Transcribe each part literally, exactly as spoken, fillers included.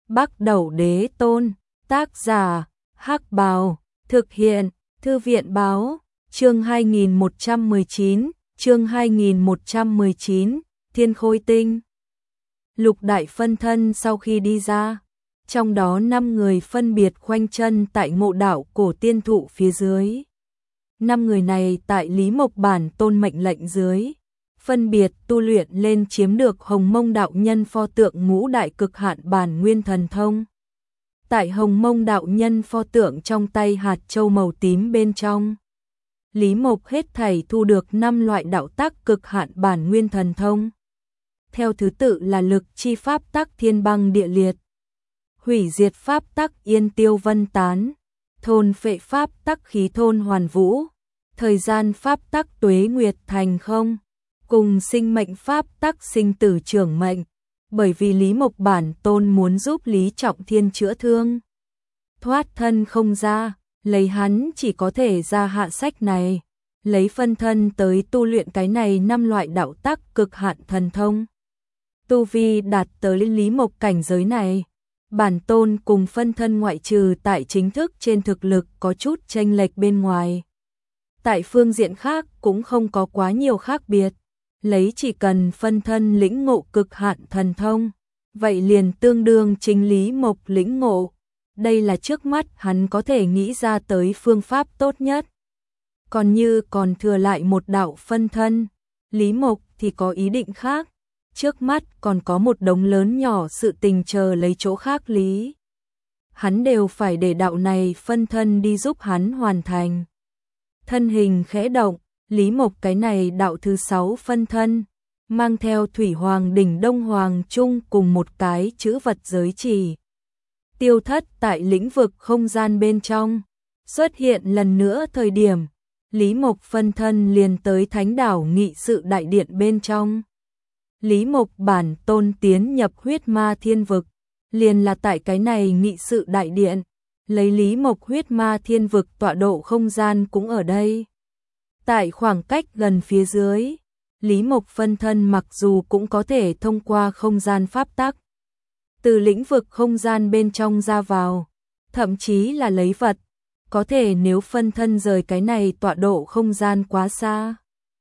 Bắc Đẩu Đế Tôn, tác giả, Hắc Bào, thực hiện, Thư viện báo, chương hai nghìn một trăm mười chín, chương hai nghìn một trăm mười chín, Thiên Khôi Tinh. Lục đại phân thân sau khi đi ra, trong đó năm người phân biệt khoanh chân tại ngộ đạo cổ tiên thụ phía dưới. Năm người này tại Lý Mộc Bản Tôn mệnh lệnh dưới, phân biệt tu luyện lên chiếm được Hồng Mông đạo nhân pho tượng ngũ đại cực hạn bản nguyên thần thông. Tại Hồng Mông đạo nhân pho tượng trong tay hạt châu màu tím bên trong, Lý Mộc hết thảy thu được năm loại đạo tắc cực hạn bản nguyên thần thông. Theo thứ tự là lực chi pháp tắc thiên băng địa liệt, hủy diệt pháp tắc yên tiêu vân tán, thôn phệ pháp tắc khí thôn hoàn vũ, thời gian pháp tắc tuế nguyệt thành không, cùng sinh mệnh pháp tắc sinh tử trưởng mệnh. Bởi vì Lý Mộc Bản Tôn muốn giúp Lý Trọng Thiên chữa thương, thoát thân không ra, lấy hắn chỉ có thể ra hạ sách này, lấy phân thân tới tu luyện cái này năm loại đạo tắc cực hạn thần thông. Tu vi đạt tới Lý Mộc cảnh giới này, Bản Tôn cùng phân thân ngoại trừ tại chính thức trên thực lực có chút chênh lệch bên ngoài, tại phương diện khác cũng không có quá nhiều khác biệt. Lấy chỉ cần phân thân lĩnh ngộ cực hạn thần thông, vậy liền tương đương chính Lý Mộc lĩnh ngộ. Đây là trước mắt hắn có thể nghĩ ra tới phương pháp tốt nhất. Còn như còn thừa lại một đạo phân thân, Lý Mộc thì có ý định khác. Trước mắt còn có một đống lớn nhỏ sự tình chờ lấy chỗ khác lý. Hắn đều phải để đạo này phân thân đi giúp hắn hoàn thành. Thân hình khẽ động, Lý Mộc cái này đạo thứ sáu phân thân, mang theo Thủy Hoàng đỉnh Đông Hoàng Trung cùng một cái chữ vật giới chỉ. Tiêu thất tại lĩnh vực không gian bên trong, xuất hiện lần nữa thời điểm, Lý Mộc phân thân liền tới Thánh đảo nghị sự đại điện bên trong. Lý Mộc Bản Tôn tiến nhập huyết ma thiên vực, liền là tại cái này nghị sự đại điện, lấy Lý Mộc huyết ma thiên vực tọa độ không gian cũng ở đây. Tại khoảng cách gần phía dưới, Lý Mộc phân thân mặc dù cũng có thể thông qua không gian pháp tắc, từ lĩnh vực không gian bên trong ra vào, thậm chí là lấy vật, có thể nếu phân thân rời cái này tọa độ không gian quá xa,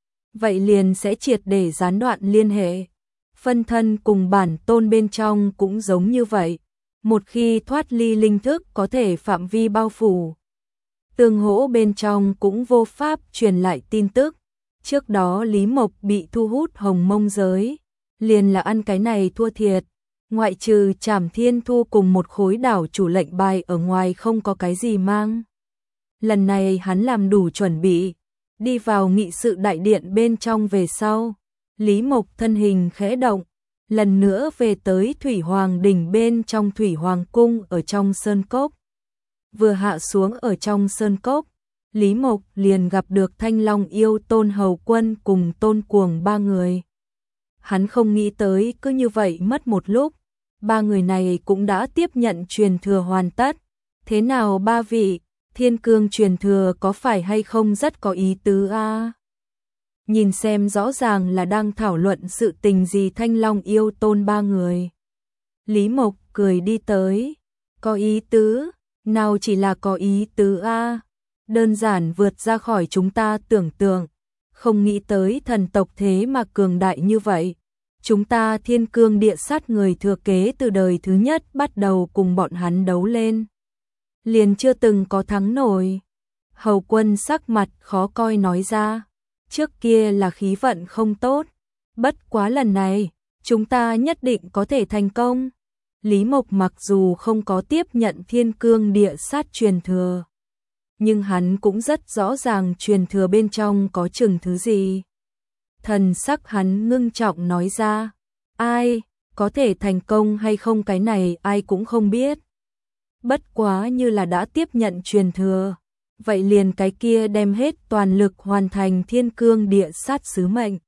vậy liền sẽ triệt để gián đoạn liên hệ. Phân thân cùng Bản Tôn bên trong cũng giống như vậy, một khi thoát ly linh thức có thể phạm vi bao phủ. Tương hỗ bên trong cũng vô pháp truyền lại tin tức. Trước đó Lý Mộc bị thu hút Hồng Mông giới, liền là ăn cái này thua thiệt. Ngoại trừ Trảm Thiên Thu cùng một khối đảo chủ lệnh bài ở ngoài không có cái gì mang. Lần này hắn làm đủ chuẩn bị, đi vào nghị sự đại điện bên trong về sau. Lý Mộc thân hình khẽ động, lần nữa về tới Thủy Hoàng đỉnh bên trong Thủy Hoàng cung ở trong sơn cốc. Vừa hạ xuống ở trong sơn cốc, Lý Mộc liền gặp được Thanh Long yêu Tôn Hầu Quân cùng Tôn Cuồng ba người. Hắn không nghĩ tới cứ như vậy mất một lúc, ba người này cũng đã tiếp nhận truyền thừa hoàn tất. Thế nào ba vị, thiên cương truyền thừa có phải hay không rất có ý tứ a? À? Nhìn xem rõ ràng là đang thảo luận sự tình gì Thanh Long yêu Tôn ba người. Lý Mộc cười đi tới, có ý tứ, nào chỉ là có ý tứ a, à? Đơn giản vượt ra khỏi chúng ta tưởng tượng, không nghĩ tới thần tộc thế mà cường đại như vậy. Chúng ta thiên cương địa sát người thừa kế từ đời thứ nhất bắt đầu cùng bọn hắn đấu lên, liền chưa từng có thắng nổi. Hầu Quân sắc mặt khó coi nói ra, trước kia là khí vận không tốt, bất quá lần này, chúng ta nhất định có thể thành công. Lý Mộc mặc dù không có tiếp nhận thiên cương địa sát truyền thừa, nhưng hắn cũng rất rõ ràng truyền thừa bên trong có chừng thứ gì. Thần sắc hắn ngưng trọng nói ra, ai, có thể thành công hay không cái này ai cũng không biết. Bất quá như là đã tiếp nhận truyền thừa, vậy liền cái kia đem hết toàn lực hoàn thành thiên cương địa sát sứ mệnh.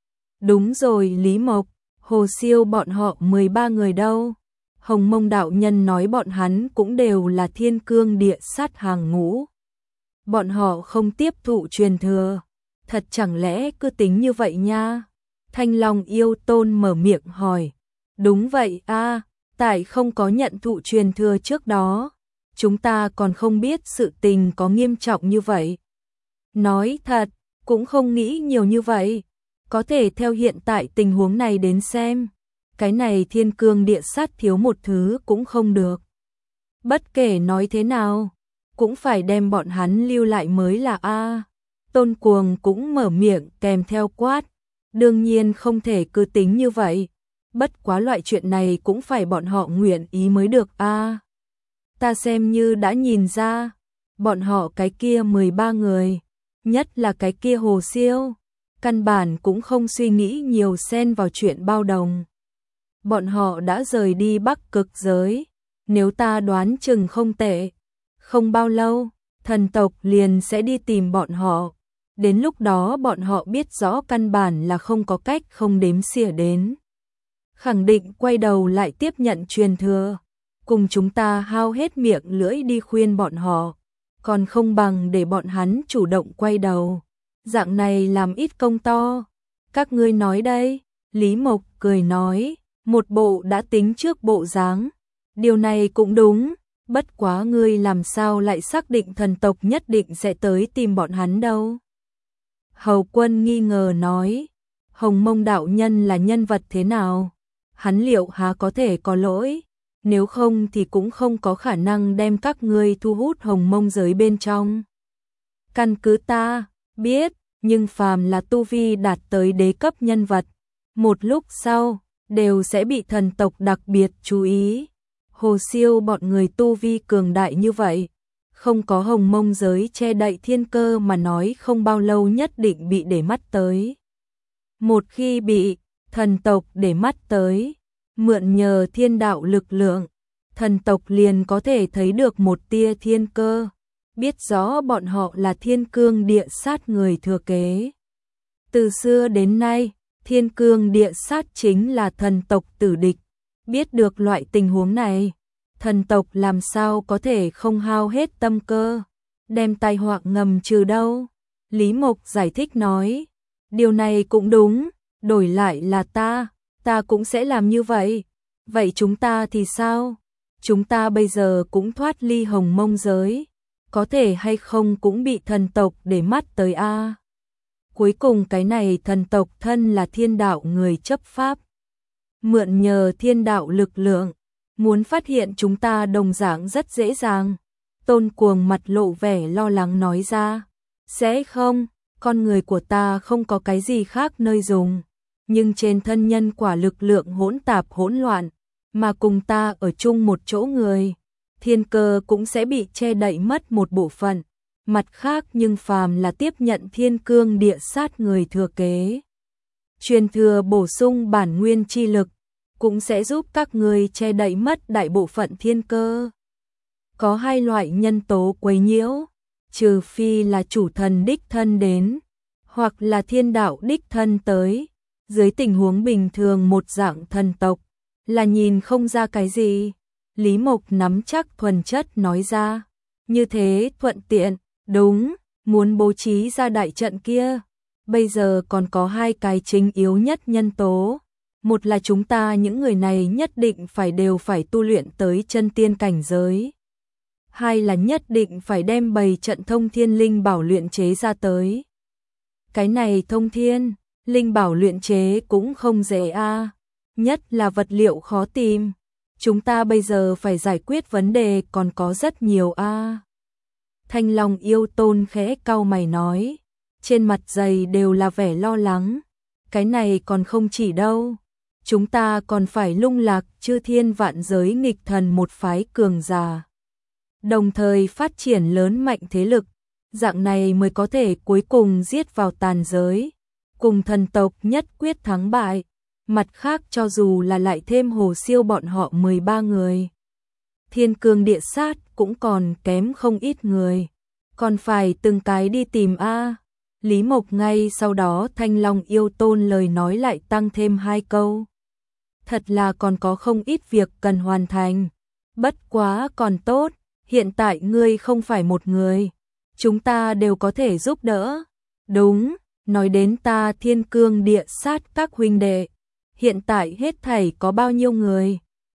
Đúng rồi Lý Mộc, Hồ Siêu bọn họ mười ba người đâu? Hồng Mông đạo nhân nói bọn hắn cũng đều là thiên cương địa sát hàng ngũ. Bọn họ không tiếp thụ truyền thừa, thật chẳng lẽ cứ tính như vậy nha? Thanh Long yêu Tôn mở miệng hỏi. Đúng vậy a, tại không có nhận thụ truyền thừa trước đó, chúng ta còn không biết sự tình có nghiêm trọng như vậy. Nói thật, cũng không nghĩ nhiều như vậy. Có thể theo hiện tại tình huống này đến xem, cái này thiên cương địa sát thiếu một thứ cũng không được. Bất kể nói thế nào, cũng phải đem bọn hắn lưu lại mới là a. Tôn Cuồng cũng mở miệng kèm theo quát, đương nhiên không thể cứ tính như vậy, bất quá loại chuyện này cũng phải bọn họ nguyện ý mới được a. Ta xem như đã nhìn ra, bọn họ cái kia mười ba người, nhất là cái kia Hồ Siêu, căn bản cũng không suy nghĩ nhiều xen vào chuyện bao đồng. Bọn họ đã rời đi Bắc Cực giới, nếu ta đoán chừng không tệ, không bao lâu, thần tộc liền sẽ đi tìm bọn họ. Đến lúc đó bọn họ biết rõ căn bản là không có cách không đếm xỉa đến. Khẳng định quay đầu lại tiếp nhận truyền thừa, cùng chúng ta hao hết miệng lưỡi đi khuyên bọn họ, còn không bằng để bọn hắn chủ động quay đầu. Dạng này làm ít công to. Các ngươi nói đây, Lý Mộc cười nói, một bộ đã tính trước bộ dáng. Điều này cũng đúng, bất quá ngươi làm sao lại xác định thần tộc nhất định sẽ tới tìm bọn hắn đâu. Hầu Quân nghi ngờ nói, Hồng Mông đạo nhân là nhân vật thế nào? Hắn liệu há có thể có lỗi? Nếu không thì cũng không có khả năng đem các ngươi thu hút Hồng Mông giới bên trong. Căn cứ ta biết, nhưng phàm là tu vi đạt tới đế cấp nhân vật, một lúc sau đều sẽ bị thần tộc đặc biệt chú ý. Hồ Siêu bọn người tu vi cường đại như vậy, không có Hồng Mông giới che đậy thiên cơ mà nói không bao lâu nhất định bị để mắt tới. Một khi bị thần tộc để mắt tới, mượn nhờ thiên đạo lực lượng, thần tộc liền có thể thấy được một tia thiên cơ, biết rõ bọn họ là thiên cương địa sát người thừa kế. Từ xưa đến nay, thiên cương địa sát chính là thần tộc tử địch. Biết được loại tình huống này, thần tộc làm sao có thể không hao hết tâm cơ, đem tai họa ngầm trừ đâu. Lý Mộc giải thích nói, điều này cũng đúng, đổi lại là ta, ta cũng sẽ làm như vậy. Vậy chúng ta thì sao? Chúng ta bây giờ cũng thoát ly Hồng Mông giới, có thể hay không cũng bị thần tộc để mắt tới a. Cuối cùng cái này thần tộc thân là thiên đạo người chấp pháp, mượn nhờ thiên đạo lực lượng, muốn phát hiện chúng ta đồng dạng rất dễ dàng. Tôn Cuồng mặt lộ vẻ lo lắng nói ra, sẽ không, con người của ta không có cái gì khác nơi dùng, nhưng trên thân nhân quả lực lượng hỗn tạp hỗn loạn, mà cùng ta ở chung một chỗ người, thiên cơ cũng sẽ bị che đậy mất một bộ phận. Mặt khác nhưng phàm là tiếp nhận thiên cương địa sát người thừa kế, truyền thừa bổ sung bản nguyên chi lực, cũng sẽ giúp các ngươi che đậy mất đại bộ phận thiên cơ. Có hai loại nhân tố quấy nhiễu, trừ phi là chủ thần đích thân đến, hoặc là thiên đạo đích thân tới. Dưới tình huống bình thường một dạng thần tộc là nhìn không ra cái gì. Lý Mộc nắm chắc thuần chất nói ra, như thế thuận tiện. Đúng, muốn bố trí ra đại trận kia, bây giờ còn có hai cái chính yếu nhất nhân tố. Một là chúng ta những người này nhất định phải đều phải tu luyện tới chân tiên cảnh giới. Hai là nhất định phải đem bày trận thông thiên linh bảo luyện chế ra tới. Cái này thông thiên, linh bảo luyện chế cũng không dễ a, nhất là vật liệu khó tìm. Chúng ta bây giờ phải giải quyết vấn đề còn có rất nhiều a. Thanh Long yêu tôn khẽ cau mày nói, trên mặt dày đều là vẻ lo lắng. Cái này còn không chỉ đâu, chúng ta còn phải lung lạc chư thiên vạn giới nghịch thần một phái cường giả, đồng thời phát triển lớn mạnh thế lực, dạng này mới có thể cuối cùng giết vào tàn giới, cùng thần tộc nhất quyết thắng bại. Mặt khác cho dù là lại thêm Hồ Siêu bọn họ mười ba người, thiên cương địa sát cũng còn kém không ít người, còn phải từng cái đi tìm a. Lý Mộc ngay sau đó Thanh Long yêu tôn lời nói lại tăng thêm hai câu. Thật là còn có không ít việc cần hoàn thành. Bất quá còn tốt, hiện tại ngươi không phải một người, chúng ta đều có thể giúp đỡ. Đúng, nói đến ta thiên cương địa sát các huynh đệ, hiện tại hết thảy có bao nhiêu người?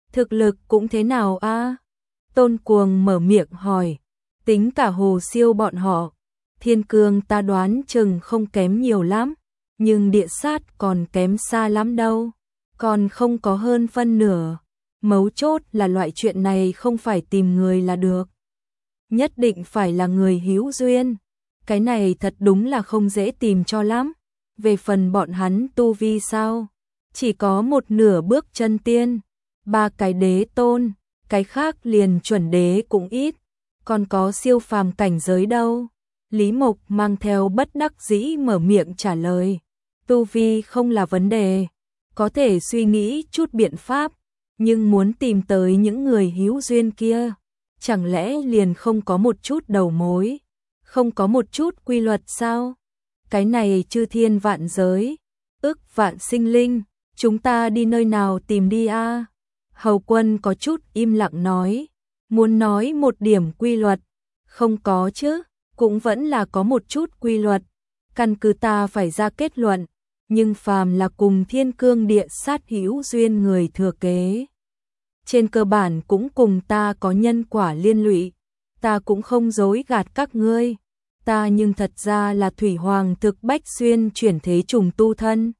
Thực lực cũng thế nào a? Tôn Cuồng mở miệng hỏi. Tính cả Hồ Siêu bọn họ, thiên cương ta đoán chừng không kém nhiều lắm, nhưng địa sát còn kém xa lắm đâu, còn không có hơn phân nửa. Mấu chốt là loại chuyện này không phải tìm người là được, nhất định phải là người hữu duyên. Cái này thật đúng là không dễ tìm cho lắm. Về phần bọn hắn tu vi sao? Chỉ có một nửa bước chân tiên, ba cái đế tôn, cái khác liền chuẩn đế cũng ít, còn có siêu phàm cảnh giới đâu. Lý Mộc mang theo bất đắc dĩ mở miệng trả lời. Tu vi không là vấn đề, có thể suy nghĩ chút biện pháp, nhưng muốn tìm tới những người hữu duyên kia, chẳng lẽ liền không có một chút đầu mối, không có một chút quy luật sao? Cái này chư thiên vạn giới, ức vạn sinh linh, chúng ta đi nơi nào tìm đi a? Hầu Quân có chút im lặng nói, muốn nói một điểm quy luật, không có chứ, cũng vẫn là có một chút quy luật, căn cứ ta phải ra kết luận, nhưng phàm là cùng thiên cương địa sát hữu duyên người thừa kế, trên cơ bản cũng cùng ta có nhân quả liên lụy, ta cũng không dối gạt các ngươi, ta nhưng thật ra là Thủy Hoàng thực bách xuyên chuyển thế trùng tu thân,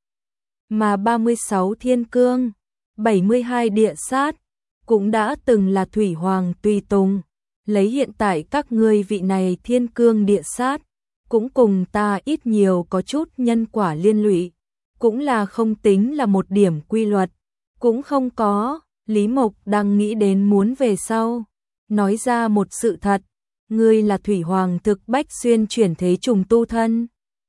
mà ba mươi sáu thiên cương, bảy mươi hai địa sát, cũng đã từng là Thủy Hoàng tùy tùng, lấy hiện tại các ngươi vị này thiên cương địa sát, cũng cùng ta ít nhiều có chút nhân quả liên lụy, cũng là không tính là một điểm quy luật, cũng không có. Lý Mộc đang nghĩ đến muốn về sau, nói ra một sự thật, ngươi là Thủy Hoàng thực bách xuyên chuyển thế trùng tu thân.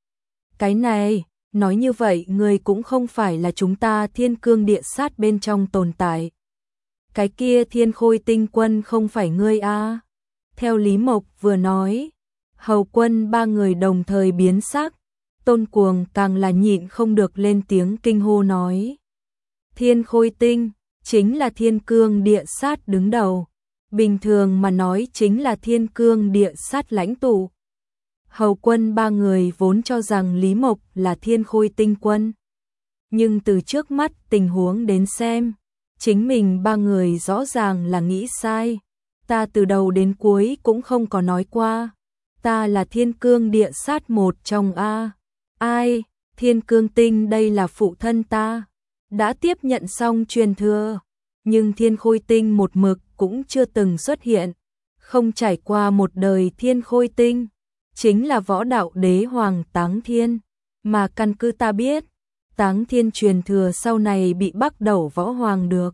Cái này, nói như vậy ngươi cũng không phải là chúng ta thiên cương địa sát bên trong tồn tại. Cái kia thiên khôi tinh quân không phải ngươi a? Theo Lý Mộc vừa nói, Hầu Quân ba người đồng thời biến sắc, Tôn Cuồng càng là nhịn không được lên tiếng kinh hô nói. Thiên khôi tinh, chính là thiên cương địa sát đứng đầu, bình thường mà nói chính là thiên cương địa sát lãnh tụ. Hầu Quân ba người vốn cho rằng Lý Mộc là thiên khôi tinh quân, nhưng từ trước mắt tình huống đến xem, chính mình ba người rõ ràng là nghĩ sai. Ta từ đầu đến cuối cũng không có nói qua, ta là thiên cương địa sát một trong a. Ai, thiên cương tinh đây là phụ thân ta, đã tiếp nhận xong truyền thừa, nhưng thiên khôi tinh một mực cũng chưa từng xuất hiện, không trải qua một đời thiên khôi tinh, chính là võ đạo đế hoàng Táng Thiên, mà căn cứ ta biết, Táng Thiên truyền thừa sau này bị Bắc Đẩu Võ Hoàng được,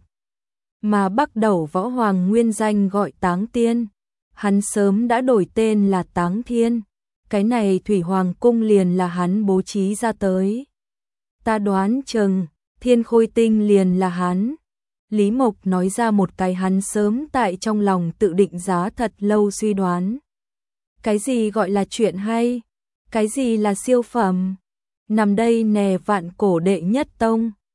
mà Bắc Đẩu Võ Hoàng nguyên danh gọi Táng Tiên, hắn sớm đã đổi tên là Táng Thiên, cái này Thủy Hoàng cung liền là hắn bố trí ra tới. Ta đoán chừng thiên khôi tinh liền là hắn. Lý Mộc nói ra một cái hắn sớm tại trong lòng tự định giá thật lâu suy đoán. Cái gì gọi là chuyện hay? Cái gì là siêu phẩm? Nằm đây nè vạn cổ đệ nhất tông,